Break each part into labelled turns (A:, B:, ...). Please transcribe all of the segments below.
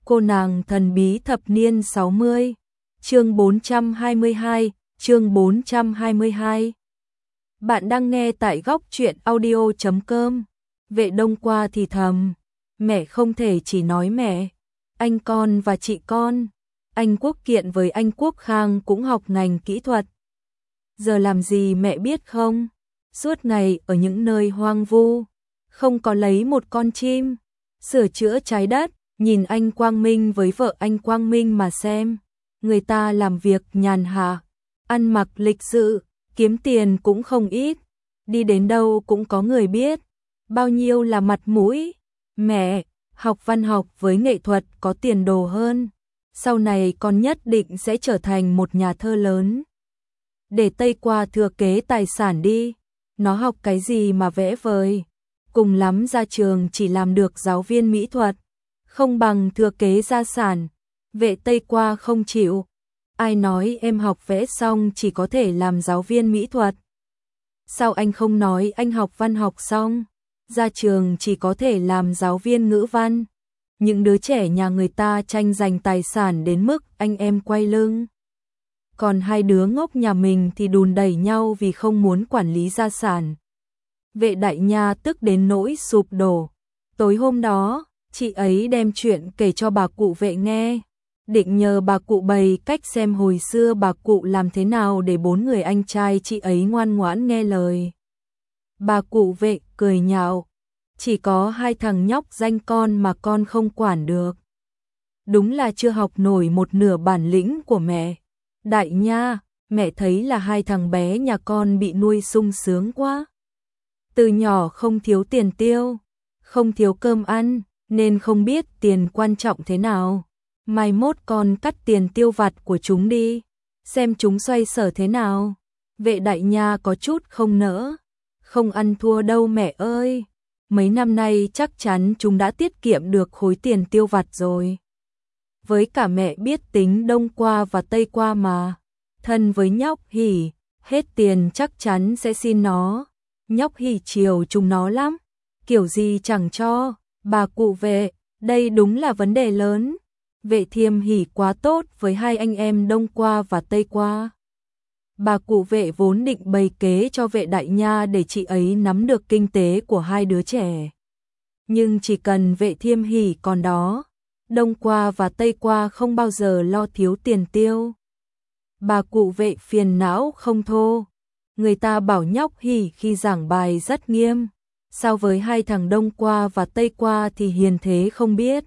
A: Cô nàng thần bí thập niên 60, chương 422, chương 422. Bạn đang nghe tại góc truyện audio.com. Vệ Đông qua thì thầm, mẹ không thể chỉ nói mẹ, anh con và chị con. Anh Quốc Kiện với anh Quốc Khang cũng học ngành kỹ thuật. Giờ làm gì mẹ biết không? Suốt ngày ở những nơi hoang vu, không có lấy một con chim, sửa chữa trái đất. Nhìn anh Quang Minh với vợ anh Quang Minh mà xem, người ta làm việc nhàn hạ, ăn mặc lịch sự, kiếm tiền cũng không ít, đi đến đâu cũng có người biết, bao nhiêu là mặt mũi. Mẹ, học văn học với nghệ thuật có tiền đồ hơn, sau này con nhất định sẽ trở thành một nhà thơ lớn. Để Tây qua thừa kế tài sản đi, nó học cái gì mà vẽ vời, cùng lắm ra trường chỉ làm được giáo viên mỹ thuật, không bằng thừa kế gia sản. Vệ Tây qua không chịu. Ai nói em học vẽ xong chỉ có thể làm giáo viên mỹ thuật? Sao anh không nói anh học văn học xong, ra trường chỉ có thể làm giáo viên ngữ văn? Những đứa trẻ nhà người ta tranh giành tài sản đến mức anh em quay lưng. Còn hai đứa ngốc nhà mình thì đùn đẩy nhau vì không muốn quản lý gia sản. Vệ Đại Nha tức đến nỗi sụp đổ. Tối hôm đó, chị ấy đem chuyện kể cho bà cụ Vệ nghe, định nhờ bà cụ bày cách xem hồi xưa bà cụ làm thế nào để 4 người anh trai chị ấy ngoan ngoãn nghe lời. Bà cụ Vệ cười nhạo, chỉ có 2 thằng nhóc danh con mà con không quản được. Đúng là chưa học nổi một nửa bản lĩnh của mẹ. Đại Nha, mẹ thấy là 2 thằng bé nhà con bị nuôi sung sướng quá. Từ nhỏ không thiếu tiền tiêu, không thiếu cơm ăn, nên không biết tiền quan trọng thế nào. Mai mốt con cắt tiền tiêu vặt của chúng đi, xem chúng xoay sở thế nào. Vệ Đại Nha có chút không nỡ. Không ăn thua đâu mẹ ơi, mấy năm nay chắc chắn chúng đã tiết kiệm được khối tiền tiêu vặt rồi. Với cả mẹ biết tính Đông qua và Tây qua mà, thân với nhóc Hỉ, hết tiền chắc chắn sẽ xin nó. Nhóc Hỉ chiều chúng nó lắm, kiểu gì chẳng cho. Bà cụ Vệ, đây đúng là vấn đề lớn. Vệ Thiêm Hỉ quá tốt với 2 anh em Đông qua và Tây qua. Bà cụ Vệ vốn định bày kế cho Vệ Đại Nha để chị ấy nắm được kinh tế của 2 đứa trẻ. Nhưng chỉ cần Vệ Thiêm Hỉ còn đó, Đông qua và Tây qua không bao giờ lo thiếu tiền tiêu. Bà cụ Vệ phiền não không thô. Người ta bảo nhóc Hỉ khi giảng bài rất nghiêm, sao với 2 thằng Đông qua và Tây qua thì hiền thế không biết.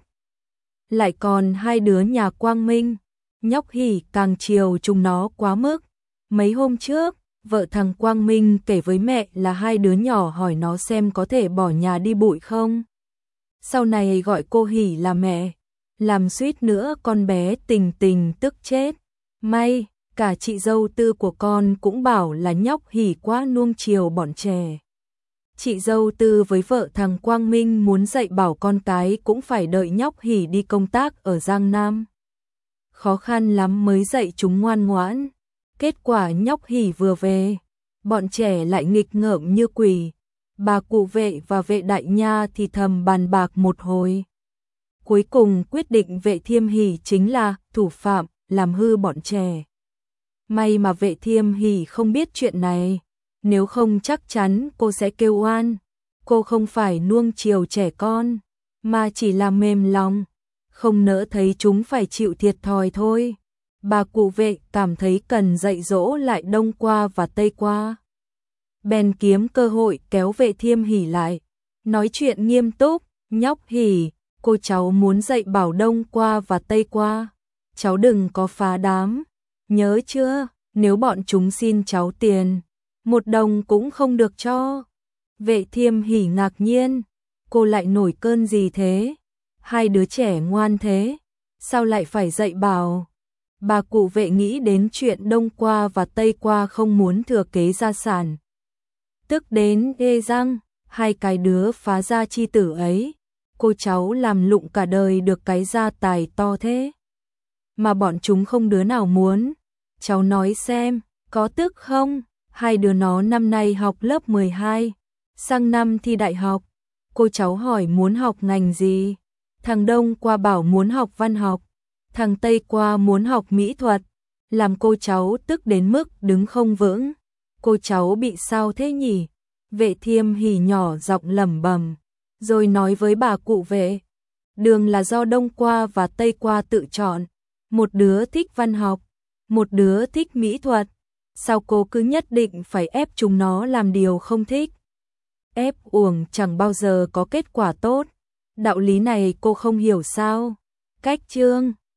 A: Lại còn 2 đứa nhà Quang Minh, nhóc Hỉ càng chiều chúng nó quá mức. Mấy hôm trước, vợ thằng Quang Minh kể với mẹ là 2 đứa nhỏ hỏi nó xem có thể bỏ nhà đi bụi không. Sau này gọi cô Hỉ là mẹ, làm suýt nữa con bé Tình Tình tức chết. May, cả chị dâu Tư của con cũng bảo là nhóc Hỉ quá nuông chiều bọn trẻ. Chị dâu Tư với vợ thằng Quang Minh muốn dạy bảo con cái cũng phải đợi nhóc Hỉ đi công tác ở Giang Nam. Khó khăn lắm mới dạy chúng ngoan ngoãn. Kết quả nhóc Hỉ vừa về, bọn trẻ lại nghịch ngợm như quỷ. Bà cụ Vệ và Vệ Đại Nha thì thầm bàn bạc một hồi. Cuối cùng quyết định Vệ Thiêm Hỉ chính là thủ phạm, làm hư bọn trẻ. May mà Vệ Thiêm Hỉ không biết chuyện này, nếu không chắc chắn cô sẽ kêu oan. Cô không phải nuông chiều trẻ con, mà chỉ là mềm lòng, không nỡ thấy chúng phải chịu thiệt thòi thôi. Bà cụ Vệ cảm thấy cần dạy dỗ lại Đông qua và Tây qua. Bèn kiếm cơ hội kéo Vệ Thiêm Hỉ lại, nói chuyện nghiêm túc. Nhóc Hỉ, cô cháu muốn dạy bảo Đông qua và Tây qua, cháu đừng có phá đám, nhớ chưa? Nếu bọn chúng xin cháu tiền, 1 đồng cũng không được cho. Vệ Thiêm Hỉ ngạc nhiên, cô lại nổi cơn gì thế? 2 đứa trẻ ngoan thế, sao lại phải dạy bảo? Bà cụ Vệ nghĩ đến chuyện Đông qua và Tây qua không muốn thừa kế gia sản, tức đến ê răng. 2 cái đứa phá gia chi tử ấy, cô cháu làm lụng cả đời được cái gia tài to thế, mà bọn chúng không đứa nào muốn. Cháu nói xem, có tức không? 2 đứa nó năm nay học lớp 12, sang năm thi đại học. Cô cháu hỏi muốn học ngành gì? Thằng Đông qua bảo muốn học văn học, thằng Tây qua muốn học mỹ thuật, làm cô cháu tức đến mức đứng không vững. Cô cháu bị sao thế nhỉ? Vệ Thiêm hỉ nhỏ giọng lẩm bẩm, rồi nói với bà cụ Vệ, đường là do Đông qua và Tây qua tự chọn, một đứa thích văn học, một đứa thích mỹ thuật, sao cô cứ nhất định phải ép chúng nó làm điều không thích? Ép uổng chẳng bao giờ có kết quả tốt, đạo lý này cô không hiểu sao? Cách chương